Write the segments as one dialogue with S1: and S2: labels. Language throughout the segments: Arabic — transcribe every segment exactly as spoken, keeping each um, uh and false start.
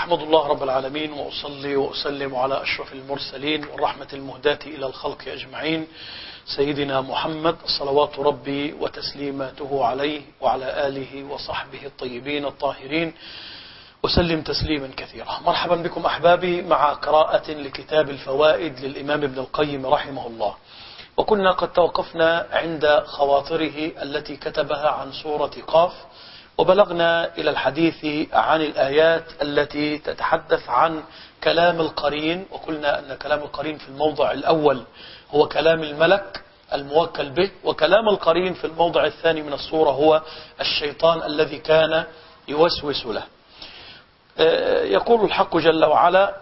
S1: أحمد الله رب العالمين وأصلي وأسلم على أشرف المرسلين والرحمة المهداة إلى الخلق أجمعين سيدنا محمد صلوات ربي وتسليماته عليه وعلى آله وصحبه الطيبين الطاهرين وسلم تسليما كثيرا. مرحبا بكم أحبابي مع قراءة لكتاب الفوائد للإمام ابن القيم رحمه الله. وكنا قد توقفنا عند خواطره التي كتبها عن سورة قاف، وبلغنا إلى الحديث عن الآيات التي تتحدث عن كلام القرين، وقلنا أن كلام القرين في الموضع الأول هو كلام الملك الموكل به، وكلام القرين في الموضع الثاني من السورة هو الشيطان الذي كان يوسوس له. يقول الحق جل وعلا: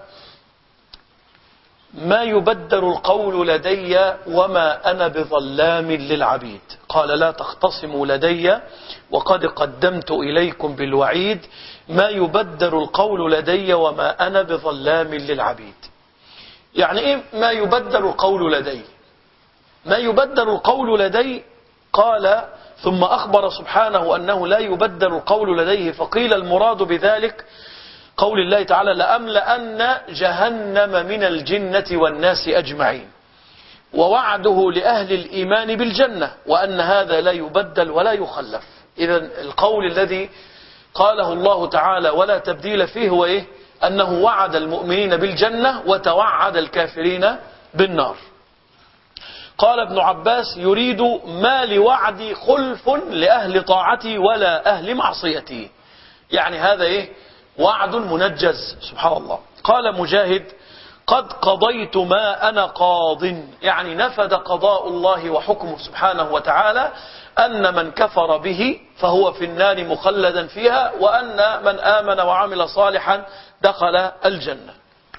S1: ما يبدل القول لدي وما أنا بظلام للعبيد. قال: لا تختصموا لدي وقد قدمت إليكم بالوعيد. ما يبدل القول لدي وما أنا بظلام للعبيد. يعني إيه ما يبدل القول لدي؟ ما يبدل القول لدي قال ثم أخبر سبحانه أنه لا يبدل القول لديه، فقيل المراد بذلك قول الله تعالى: لأملأن جهنم من الجنة والناس أجمعين، ووعده لأهل الإيمان بالجنة، وأن هذا لا يبدل ولا يخلف. إذن القول الذي قاله الله تعالى ولا تبديل فيه هو إيه؟ أنه وعد المؤمنين بالجنة وتوعد الكافرين بالنار. قال ابن عباس: يريد ما لوعدي خلف لأهل طاعتي ولا أهل معصيتي. يعني هذا إيه؟ وعد منجز. سبحان الله. قال مجاهد: قد قضيت ما أنا قاض، يعني نفذ قضاء الله وحكمه سبحانه وتعالى أن من كفر به فهو في النار مخلدا فيها، وأن من آمن وعمل صالحا دخل الجنة.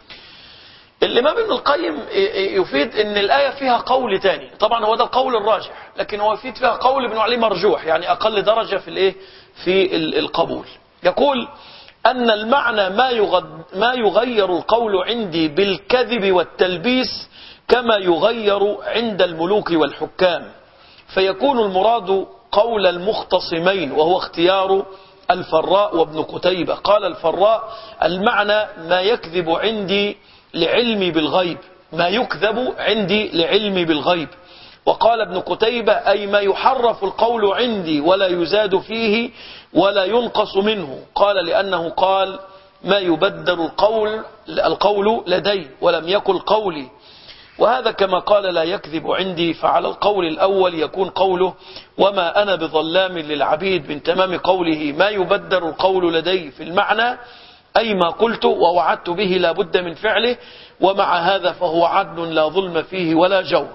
S1: الإمام ابن القيم يفيد أن الآية فيها قول تاني، طبعا هو ده القول الراجح، لكن هو يفيد فيها قول ابن علي مرجوح، يعني أقل درجة في الإيه في القبول. يقول أن المعنى ما ما يغير القول عندي بالكذب والتلبيس كما يغير عند الملوك والحكام، فيكون المراد قول المختصمين، وهو اختيار الفراء وابن قتيبة. قال الفراء: المعنى ما يكذب عندي لعلمي بالغيب، ما يكذب عندي لعلمي بالغيب. وقال ابن قتيبة: أي ما يحرف القول عندي ولا يزاد فيه ولا ينقص منه. قال لأنه قال: ما يبدل القول القول لدي ولم يقل قولي. وهذا كما قال لا يكذب عندي، فعلى القول الأول يكون قوله وما أنا بظلام للعبيد من تمام قوله ما يبدل القول لدي في المعنى، أي ما قلت ووعدت به لا بد من فعله، ومع هذا فهو عدل لا ظلم فيه ولا جور.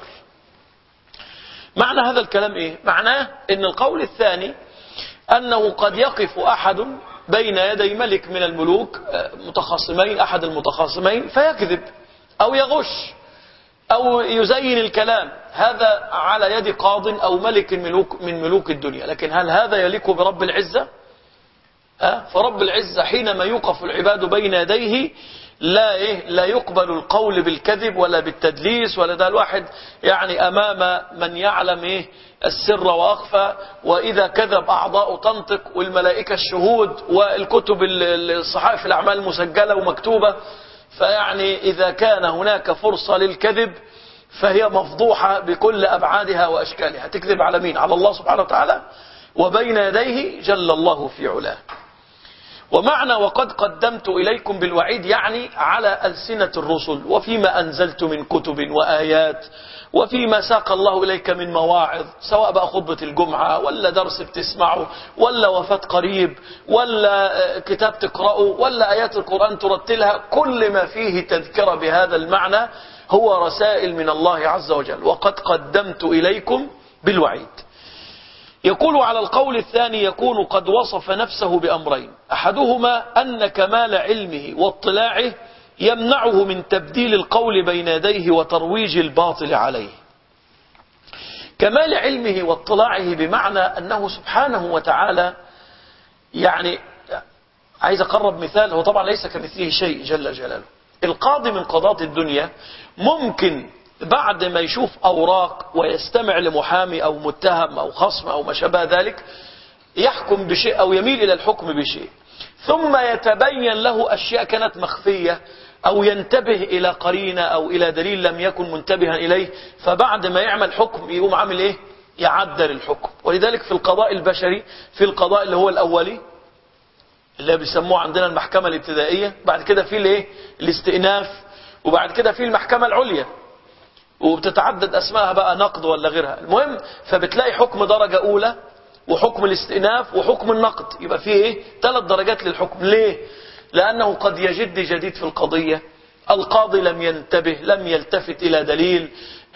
S1: معنى هذا الكلام إيه؟ معناه أن القول الثاني أنه قد يقف أحد بين يدي ملك من الملوك متخاصمين، أحد المتخاصمين، فيكذب أو يغش أو يزين الكلام، هذا على يد قاض أو ملك الملوك من ملوك الدنيا. لكن هل هذا يليق برب العزة؟ أه؟ فرب العزة حينما يوقف العباد بين يديه لا إيه لا يقبل القول بالكذب ولا بالتدليس ولا ده. الواحد يعني أمام من يعلم إيه السر وأخفى، وإذا كذب أعضاء تنطق والملائكة الشهود والكتب الصحائف الأعمال المسجلة ومكتوبة. فيعني إذا كان هناك فرصة للكذب فهي مفضوحة بكل أبعادها وأشكالها. تكذب على مين؟ على الله سبحانه وتعالى، وبين يديه جل الله في علاه. ومعنى وقد قدمت إليكم بالوعيد يعني على ألسنة الرسل، وفيما أنزلت من كتب وآيات، وفيما ساق الله إليك من مواعظ، سواء بقى خطبة الجمعة ولا درس بتسمعه ولا وفاة قريب ولا كتاب تقرأه ولا آيات القرآن ترتلها، كل ما فيه تذكرة بهذا المعنى هو رسائل من الله عز وجل. وقد قدمت إليكم بالوعيد. يقول على القول الثاني يكون قد وصف نفسه بأمرين: أحدهما أن كمال علمه واطلاعه يمنعه من تبديل القول بين يديه وترويج الباطل عليه. كمال علمه واطلاعه بمعنى أنه سبحانه وتعالى، يعني عايز أقرب مثال، هو طبعا ليس كمثله شيء جل جلاله. القاضي من قضاة الدنيا ممكن بعد ما يشوف أوراق ويستمع لمحامي أو متهم أو خصم أو ما شابه ذلك يحكم بشيء أو يميل إلى الحكم بشيء، ثم يتبين له أشياء كانت مخفية أو ينتبه إلى قرينة أو إلى دليل لم يكن منتبها إليه، فبعد ما يعمل حكم يقوم عامل إيه؟ يعدل الحكم. ولذلك في القضاء البشري، في القضاء اللي هو الأولي اللي بيسموه عندنا المحكمة الابتدائية، بعد كده في الايه؟ الاستئناف، وبعد كده في المحكمة العليا، وبتتعدد اسمائها بقى نقد ولا غيرها. المهم فبتلاقي حكم درجة اولى وحكم الاستئناف وحكم النقد، يبقى فيه ايه؟ ثلاث درجات للحكم. ليه؟ لانه قد يجد جديد في القضية، القاضي لم ينتبه، لم يلتفت الى دليل،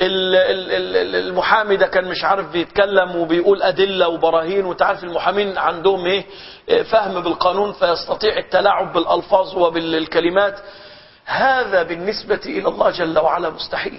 S1: المحامي ده كان مش عارف بيتكلم وبيقول أدلة وبراهين، وتعرف المحامين عندهم ايه؟ فهم بالقانون، فيستطيع التلاعب بالألفاظ وبالكلمات. هذا بالنسبة إلى الله جل وعلا مستحيل.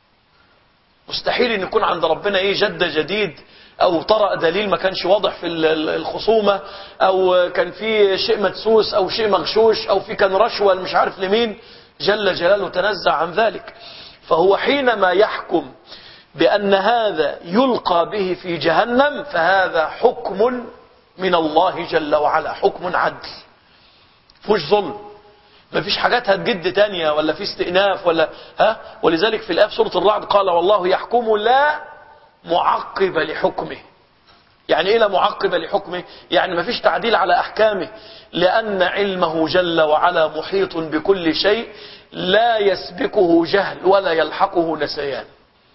S1: مستحيل ان يكون عند ربنا ايه؟ جد جديد، او طرأ دليل ما كانش واضح في الخصومة، او كان في شيء مدسوس او شيء مغشوش، او في كان رشوة مش عارف لمين. جل جلاله تنزع عن ذلك. فهو حينما يحكم بأن هذا يلقى به في جهنم، فهذا حكم من الله جل وعلا، حكم عدل، فيهوش ظلم، ما فيش حاجات هتجد تانية ولا في استئناف ولا ها. ولذلك في الآية في سورة الرعد قال والله يحكم لا معقب لحكمه. يعني ايه لا معقب لحكمه؟ يعني ما فيش تعديل على أحكامه، لأن علمه جل وعلا محيط بكل شيء، لا يسبقه جهل ولا يلحقه نسيان.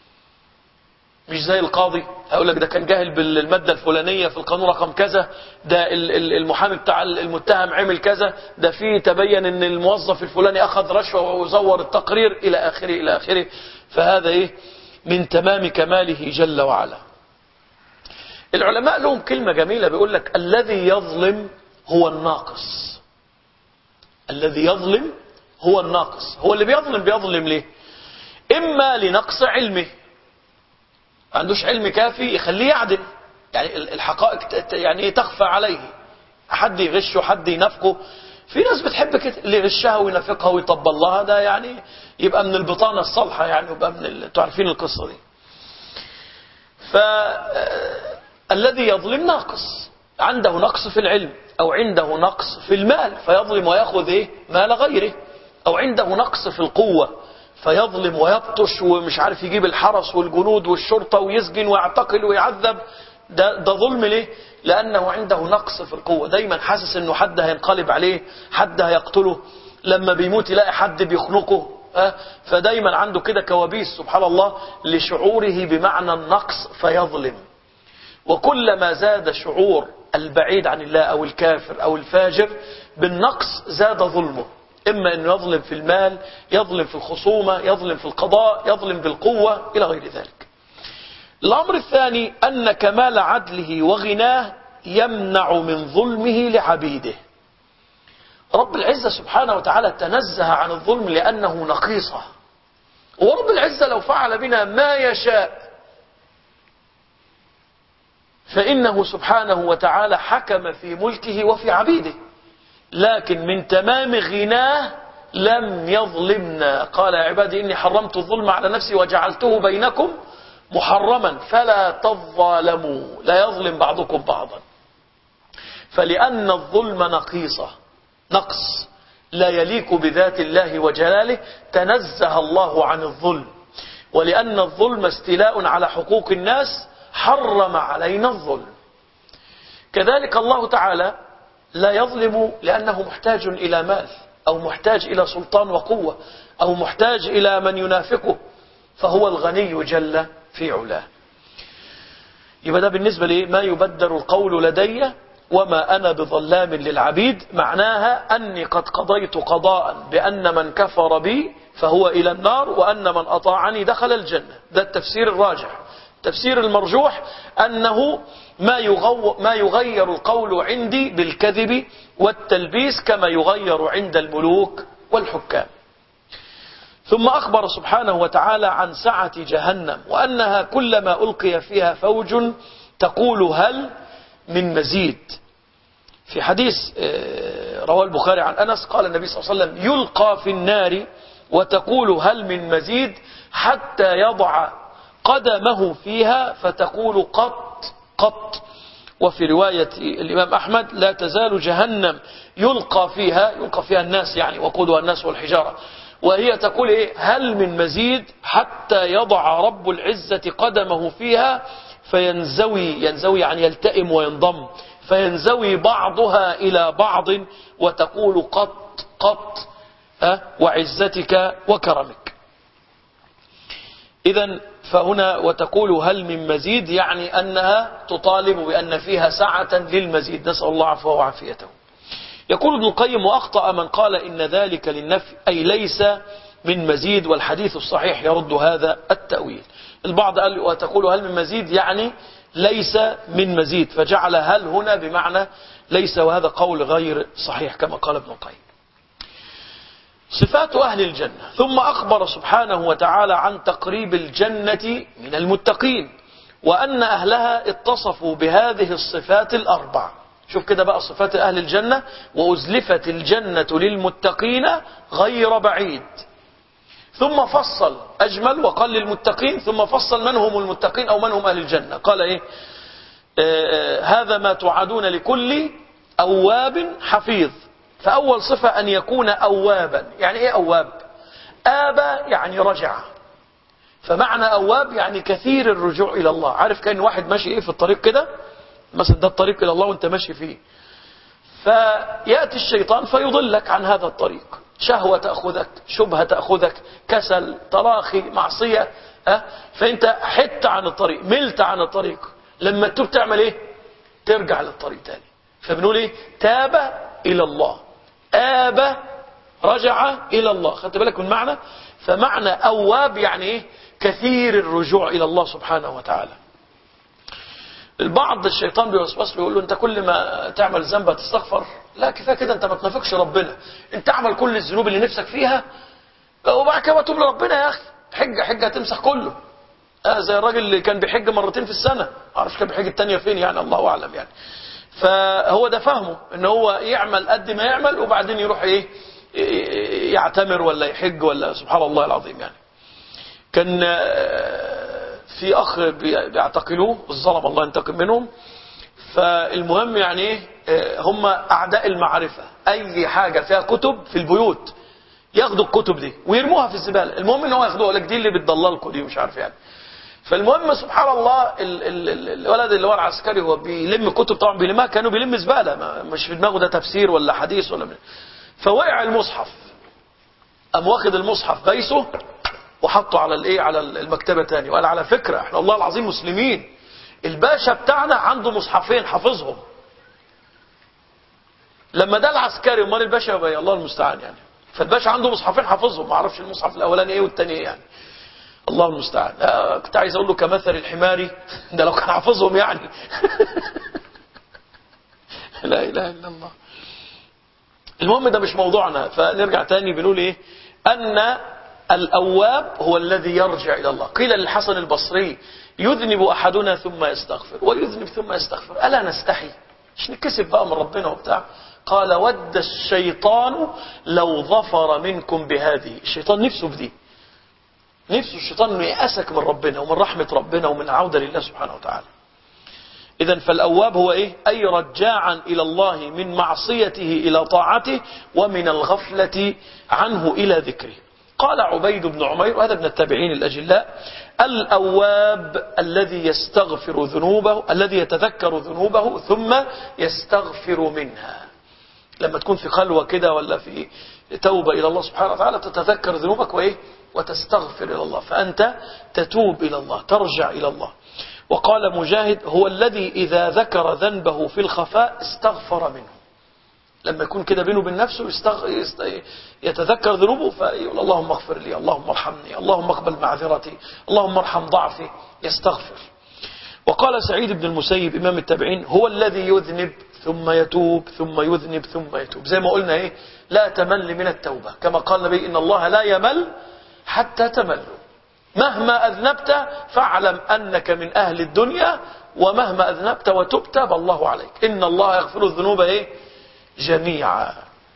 S1: مش زي القاضي هقول لك ده كان جاهل بالمادة الفلانية في القانون رقم كذا، ده المحامي بتاع المتهم عمل كذا، ده فيه تبين ان الموظف الفلاني اخذ رشوة وزور التقرير الى اخره الى اخره. فهذا ايه؟ من تمام كماله جل وعلا. العلماء لهم كلمة جميلة بيقول لك الذي يظلم هو الناقص. الذي يظلم هو الناقص. هو اللي بيظلم بيظلم ليه؟ اما لنقص علمه، ما عندوش علم كافي يخليه يعدل، يعني الحقائق يعني تخفى عليه، حد يغشه حد ينافقه. في ناس بتحب كده، اللي يغشها وينافقها ويطبل لها ده يعني يبقى من البطانة الصالحة، يعني يبقى من ال... تعرفين القصة دي. فالذي يظلم ناقص، عنده نقص في العلم او عنده نقص في المال فيظلم ويأخذ ايه؟ مال غيره، او عنده نقص في القوة فيظلم ويبطش ومش عارف يجيب الحرس والجنود والشرطة ويسجن ويعتقل ويعذب. ده, ده ظلم ليه؟ لأنه عنده نقص في القوة، دايما حاسس انه حد هينقلب عليه، حد هيقتله، لما بيموت يلاقي حد بيخنقه، أه؟ فدايما عنده كده كوابيس سبحان الله لشعوره بمعنى النقص فيظلم. وكلما زاد شعور البعيد عن الله أو الكافر أو الفاجر بالنقص زاد ظلمه، إما أنه يظلم في المال، يظلم في الخصومة، يظلم في القضاء، يظلم بالقوة إلى غير ذلك. الأمر الثاني أن كمال عدله وغناه يمنع من ظلمه لعبيده. رب العزة سبحانه وتعالى تنزه عن الظلم لأنه نقيصة، ورب العزة لو فعل بنا ما يشاء فإنه سبحانه وتعالى حكم في ملكه وفي عبيده، لكن من تمام غناه لم يظلمنا. قال يا عبادي إني حرمت الظلم على نفسي وجعلته بينكم محرما فلا تظالموا، لا يظلم بعضكم بعضا. فلأن الظلم نقيصة، نقص لا يليق بذات الله وجلاله، تنزه الله عن الظلم. ولأن الظلم استيلاء على حقوق الناس حرم علينا الظلم. كذلك الله تعالى لا يظلم لأنه محتاج إلى مال أو محتاج إلى سلطان وقوة أو محتاج إلى من ينافقه، فهو الغني جل في علاه. يبقى ده بالنسبة لي ما يبدل القول لدي وما أنا بظلام للعبيد. معناها أني قد قضيت قضاء بأن من كفر بي فهو إلى النار، وأن من أطاعني دخل الجنة. ده التفسير الراجح. التفسير المرجوح أنه ما يغو ما يغير القول عندي بالكذب والتلبيس كما يغير عند الملوك والحكام. ثم أخبر سبحانه وتعالى عن سعة جهنم، وأنها كلما ألقي فيها فوج تقول هل من مزيد. في حديث رواه البخاري عن أنس قال النبي صلى الله عليه وسلم يلقى في النار وتقول هل من مزيد حتى يضع قدمه فيها فتقول قط قط، وفي رواية الإمام أحمد لا تزال جهنم يلقى فيها يلقى فيها الناس يعني وقودها الناس والحجارة، وهي تقول إيه هل من مزيد حتى يضع رب العزة قدمه فيها فينزوي، ينزوي يعني يلتئم وينضم، فينزوي بعضها إلى بعض وتقول قط قط أه وعزتك وكرمك. إذن فهنا وتقول هل من مزيد يعني أنها تطالب بأن فيها سعة للمزيد، نسأل الله عفوه وعافيته. يقول ابن القيم وأخطأ من قال إن ذلك للنفي أي ليس من مزيد، والحديث الصحيح يرد هذا التأويل. البعض قال وتقول هل من مزيد يعني ليس من مزيد، فجعل هل هنا بمعنى ليس، وهذا قول غير صحيح كما قال ابن القيم. صفات أهل الجنة. ثم أخبر سبحانه وتعالى عن تقريب الجنة من المتقين، وأن أهلها اتصفوا بهذه الصفات الأربع. شوف كده بقى صفات أهل الجنة: وأزلفت الجنة للمتقين غير بعيد. ثم فصل أجمل وقال للمتقين، ثم فصل من هم المتقين أو من هم أهل الجنة. قال إيه؟ آه هذا ما توعدون لكل أواب حفيظ. فأول صفة أن يكون أوابا. يعني إيه أواب؟ آبى يعني رجع، فمعنى أواب يعني كثير الرجوع إلى الله. عارف كأن واحد ماشي إيه في الطريق كده مثلا، ده الطريق إلى الله وانت ماشي فيه، فيأتي الشيطان فيضلك عن هذا الطريق، شهوة تأخذك، شبهة تأخذك، كسل، تراخي، معصية، أه؟ فانت حت عن الطريق، ملت عن الطريق، لما تتوب تعمل ايه؟ ترجع للطريق تاني. فبنقول ايه؟ تاب إلى الله، آب رجع إلى الله. خدت بالك من معنى؟ فمعنى أواب يعني ايه؟ كثير الرجوع إلى الله سبحانه وتعالى. البعض الشيطان بيوسوس له يقول له انت كل ما تعمل ذنب تستغفر، لا كفايه كده، انت ما تنافقش ربنا، انت اعمل كل الذنوب اللي نفسك فيها وبعد كده توب لربنا يا اخي، حجه حجه هتمسح كله. آه زي الراجل اللي كان بيحج مرتين في السنه، ما اعرفش كان بيحج الثانيه فين يعني، الله اعلم يعني. فهو ده فهمه ان هو يعمل قد ما يعمل وبعدين يروح ايه يعتمر ولا يحج ولا سبحان الله العظيم يعني. كان في أخ بيعتقلوه الظلم الله ينتقم منهم، فالمهم يعني ايه هم أعداء المعرفة، أي حاجة فيها كتب في البيوت ياخدوا الكتب دي ويرموها في الزبالة، المهم ان هو ياخدوها لك دي اللي بتضللكم دي مش عارف يعني. فالمهم سبحان الله ال ال ال الولد اللي هو العسكري هو بيلم كتب طبعا بيلمها كانوا بيلم زبالة، مش في دماغه ده تفسير ولا حديث ولا من. فوقع المصحف، قام واخد المصحف بيسه وحطه على الايه على المكتبه تاني، وقال على فكره احنا والله العظيم مسلمين، الباشا بتاعنا عنده مصحفين حافظهم. لما ده العسكري امال الباشا يبقى الله المستعان يعني، فالباشا عنده مصحفين حافظهم، ما اعرفش المصحف الاولاني ايه والثاني ايه يعني، الله المستعان. آه كنت عايز اقول له كمثل الحماري ده لو كان حافظهم يعني. لا اله الا الله. المهم ده مش موضوعنا، فنرجع تاني بنقول ايه؟ ان الأواب هو الذي يرجع إلى الله. قيل للحسن البصري يذنب أحدنا ثم يستغفر ويذنب ثم يستغفر، ألا نستحي؟ مش نكسب بقى من ربنا وبتاع؟ قال ود الشيطان لو ظفر منكم بهذه. الشيطان نفسه بدي، نفسه الشيطان انه يأسك من ربنا ومن رحمة ربنا ومن عودة لله سبحانه وتعالى. إذن فالأواب هو إيه؟ أي رجاعا إلى الله من معصيته إلى طاعته ومن الغفلة عنه إلى ذكره. قال عبيد بن عمير وهذا ابن التابعين الأجلاء: الأواب الذي يستغفر ذنوبه، الذي يتذكر ذنوبه ثم يستغفر منها. لما تكون في خلوة كده ولا في توبة إلى الله سبحانه وتعالى تتذكر ذنوبك وإيه؟ وتستغفر إلى الله، فأنت تتوب إلى الله، ترجع إلى الله. وقال مجاهد: هو الذي إذا ذكر ذنبه في الخفاء استغفر منه. لما يكون كده بينه وبين نفسه يستغ... يست... يتذكر ذنوبه فيقول اللهم اغفر لي، اللهم ارحمني، اللهم اقبل معذرتي، اللهم ارحم ضعفي، يستغفر. وقال سعيد بن المسيب إمام التابعين: هو الذي يذنب ثم يتوب ثم يذنب ثم يتوب. زي ما قلنا ايه؟ لا تمل من التوبة، كما قال النبي: إن الله لا يمل حتى تملوا. مهما أذنبت فاعلم أنك من أهل الدنيا، ومهما أذنبت وتبت بالله عليك، إن الله يغفر الذنوب ايه؟ جميعا.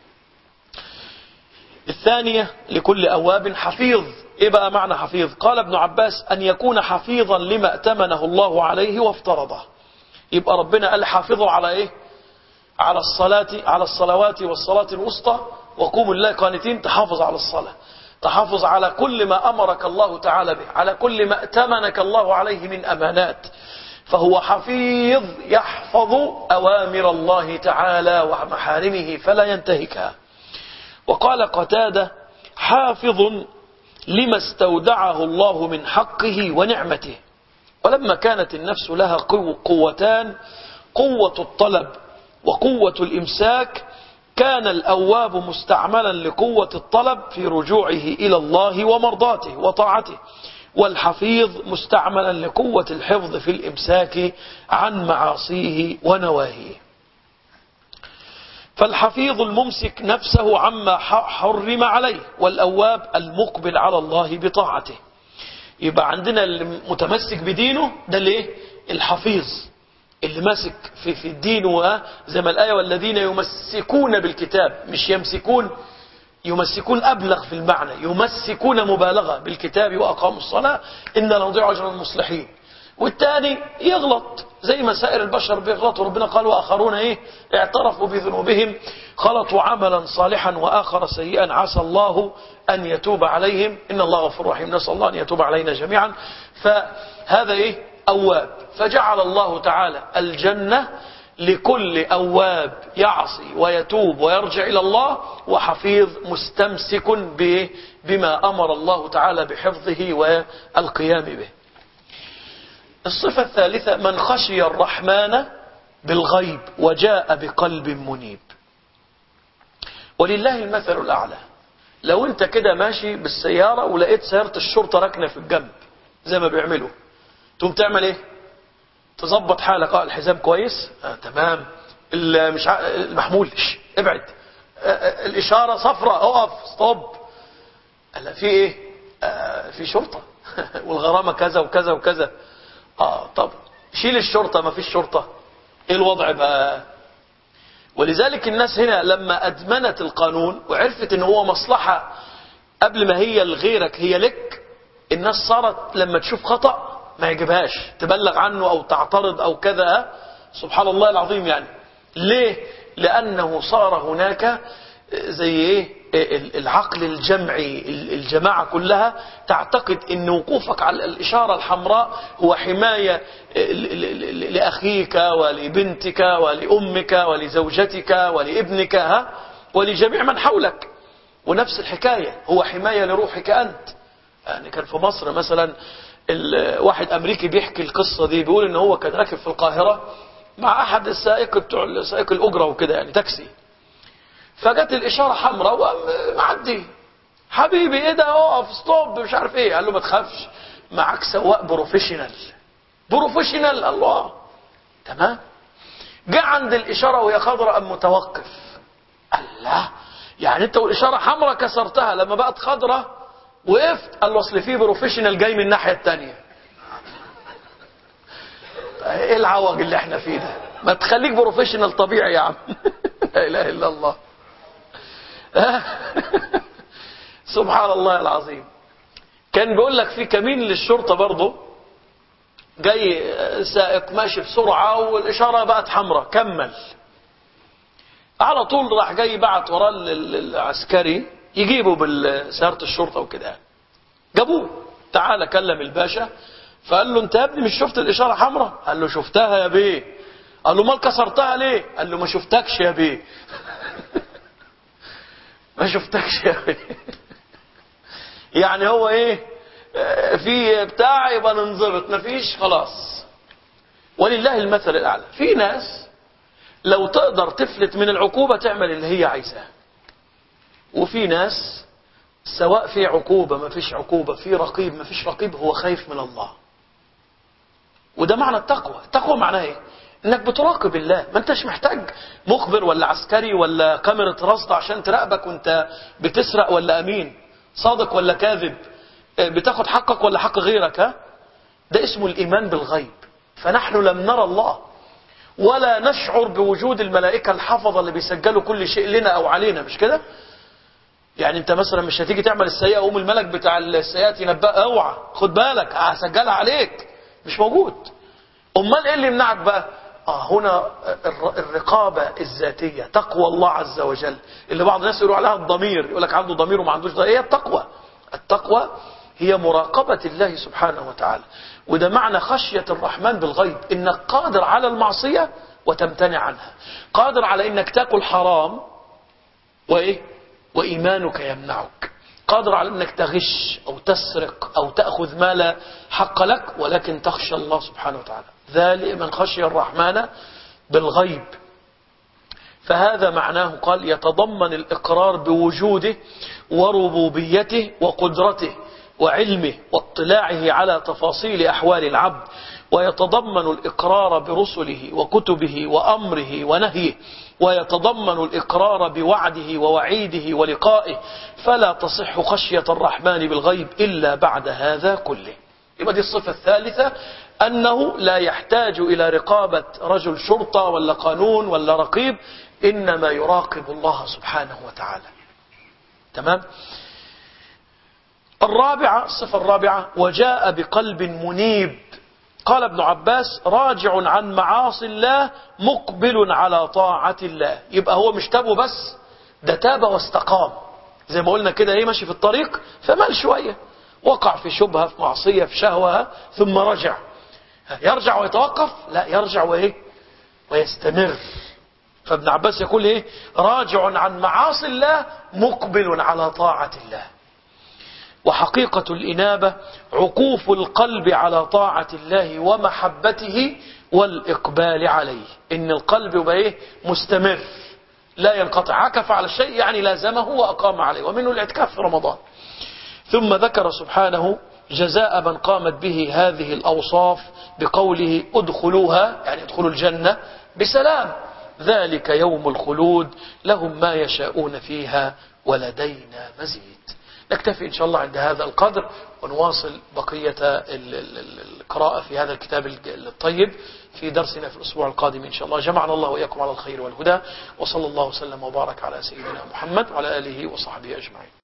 S1: الثانية: لكل أواب حفيظ. إيه بقى معنى حفيظ؟ قال ابن عباس: أن يكون حفيظا لما ائتمنه الله عليه وافترضه. يبقى ربنا قال حافظوا على ايه؟ على الصلاة، على الصلوات والصلاة الوسطى وقوموا لله قانتين. تحافظ على الصلاة، تحافظ على كل ما أمرك الله تعالى به، على كل ما ائتمنك الله عليه من أمانات. فهو حفيظ يحفظ أوامر الله تعالى ومحارمه فلا ينتهكها. وقال قتادة حافظ لما استودعه الله من حقه ونعمته. ولما كانت النفس لها قوتان، قوة الطلب وقوة الإمساك، كان الأواب مستعملا لقوة الطلب في رجوعه إلى الله ومرضاته وطاعته، والحفيظ مستعملا لقوة الحفظ في الإمساك عن معاصيه ونواهيه. فالحفيظ الممسك نفسه عما حرم عليه، والأواب المقبل على الله بطاعته. يبقى عندنا المتمسك بدينه ده ليه؟ الحفيظ اللي ماسك في, في الدين، زي ما الآية والذين يمسكون بالكتاب، مش يمسكون، يمسكون أبلغ في المعنى، يمسكون مبالغة بالكتاب وأقاموا الصلاة إن لا نضيع أجر المصلحين. والتاني يغلط زي ما سائر البشر بيغلطوا. ربنا قال وآخرون إيه؟ اعترفوا بذنوبهم خلطوا عملا صالحا وآخر سيئا عسى الله أن يتوب عليهم إن الله غفور رحيم. نسأل الله أن يتوب علينا جميعا. فهذا إيه؟ أواب. فجعل الله تعالى الجنة لكل أواب يعصي ويتوب ويرجع إلى الله، وحفيظ مستمسك بما أمر الله تعالى بحفظه والقيام به. الصفة الثالثة من خشي الرحمن بالغيب وجاء بقلب منيب. ولله المثل الأعلى. لو انت كده ماشي بالسيارة ولقيت سيارة الشرطة راكنة في الجنب زي ما بيعملوا، تقوم تعمل ايه؟ تظبط حالك. اه الحزام كويس، آه تمام، مش ع... المحمول ابعد، آه آه الإشارة صفراء اقف ستوب. لا في ايه؟ آه في شرطة والغرامة كذا وكذا وكذا. اه طب شيل الشرطة، ما فيش شرطة، ايه الوضع بقى؟ ولذلك الناس هنا لما أدمنت القانون وعرفت ان هو مصلحة قبل ما هي لغيرك هي لك، الناس صارت لما تشوف خطأ ما يجبهاش، تبلغ عنه او تعترض او كذا. سبحان الله العظيم. يعني ليه؟ لأنه صار هناك زي ايه؟ العقل الجمعي، الجماعة كلها تعتقد ان وقوفك على الإشارة الحمراء هو حماية لأخيك ولبنتك ولأمك ولزوجتك ولابنك ها ولجميع من حولك. ونفس الحكاية هو حماية لروحك أنت. يعني كان في مصر مثلا واحد أمريكي بيحكي القصة دي، بيقول ان هو كان راكب في القاهرة مع أحد السائق بتوع سائق الأجرة وكده، يعني تاكسي، فجت الإشارة حمراء ومعدي. حبيبي ايه ده؟ اقف ستوب مش عارف ايه. قال له ما تخافش معاك سواق بروفيشنال. بروفيشنال الله تمام. جاء عند الإشارة وهي خضراء أم متوقف. الله، يعني انت والإشارة حمراء كسرتها، لما بقت خضراء وقفت. قال له اصل في بروفيشنال جاي من الناحية التانية. ايه العوج اللي احنا فيه ده؟ ما تخليك بروفيشنال طبيعي يا عم. لا اله الا الله. سبحان الله العظيم. كان بيقول لك في كمين للشرطة برضه، جاي سائق ماشي بسرعة والإشارة بقت حمراء، كمل على طول. راح جاي بعت وراه العسكري يجيبه بسيارة الشرطة وكده. جابوه، تعال كلم الباشا. فقال له انت يا ابني مش شفت الإشارة حمراء؟ قال له شفتها يا بيه. قال له مال كسرتها ليه؟ قال له ما شفتكش يا بيه. ما شفتكش يا بيه. يعني هو ايه؟ في بتاع يبقى ننضبط، مفيش خلاص. ولله المثل الأعلى. في ناس لو تقدر تفلت من العقوبة تعمل اللي هي عايزاه، وفي ناس سواء في عقوبة ما فيش عقوبة، في رقيب ما فيش رقيب، هو خايف من الله. وده معنى التقوى. التقوى معناه ايه؟ انك بتراقب الله. ما انتش محتاج مخبر ولا عسكري ولا كاميرا رصد عشان تراقبك وانت بتسرق ولا امين، صادق ولا كاذب، بتاخد حقك ولا حق غيرك. ها ده اسمه الإيمان بالغيب. فنحن لم نرى الله ولا نشعر بوجود الملائكة الحفظة اللي بيسجلوا كل شيء لنا أو علينا، مش كده؟ يعني انت مثلا مش هتيجي تعمل السيئة قوم الملك بتاع السيئات ينبأ اوعى خد بالك هسجلها عليك، مش موجود. امال ايه اللي يمنعك بقى؟ آه هنا الرقابة الذاتية، تقوى الله عز وجل، اللي بعض الناس يقولوا عليها الضمير، يقول لك عنده ضمير وما عندوش ضمير. هي التقوى. التقوى هي مراقبة الله سبحانه وتعالى، وده معنى خشية الرحمن بالغيب، انك قادر على المعصية وتمتنع عنها، قادر على انك تاكل حرام وايه وايمانك يمنعك، قادر على انك تغش او تسرق او تأخذ ما لا حق لك، ولكن تخشى الله سبحانه وتعالى. ذلك من خشي الرحمن بالغيب. فهذا معناه، قال يتضمن الإقرار بوجوده وربوبيته وقدرته وعلمه واطلاعه على تفاصيل أحوال العبد، ويتضمن الإقرار برسله وكتبه وأمره ونهيه، ويتضمن الإقرار بوعده ووعيده ولقائه. فلا تصح خشية الرحمن بالغيب إلا بعد هذا كله. يبقى دي الصفة الثالثة، أنه لا يحتاج إلى رقابة رجل شرطة ولا قانون ولا رقيب، إنما يراقب الله سبحانه وتعالى. تمام. الرابعة، الصفة الرابعة، وجاء بقلب منيب. قال ابن عباس راجع عن معاصي الله مقبل على طاعة الله. يبقى هو مش تابه بس، ده تاب واستقام، زي ما قلنا كده، ايه ماشي في الطريق فمال شوية، وقع في شبهة، في معصية، في شهوة، ثم رجع. يرجع ويتوقف؟ لا، يرجع وايه ويستمر. فابن عباس يقول ايه؟ راجع عن معاصي الله مقبل على طاعة الله. وحقيقة الإنابة عكوف القلب على طاعة الله ومحبته والإقبال عليه، إن القلب يبقى إيه؟ مستمر لا ينقطع. عكف على الشيء يعني لازمه وأقام عليه، ومنه الاعتكاف في رمضان. ثم ذكر سبحانه جزاء من قامت به هذه الأوصاف بقوله ادخلوها، يعني ادخلوا الجنة بسلام، ذلك يوم الخلود لهم ما يشاءون فيها ولدينا مزيد. نكتفي إن شاء الله عند هذا القدر، ونواصل بقية القراءة في هذا الكتاب الطيب في درسنا في الأسبوع القادم إن شاء الله. جمعنا الله وإياكم على الخير والهدى، وصلى الله وسلم وبارك على سيدنا محمد وعلى آله وصحبه أجمعين.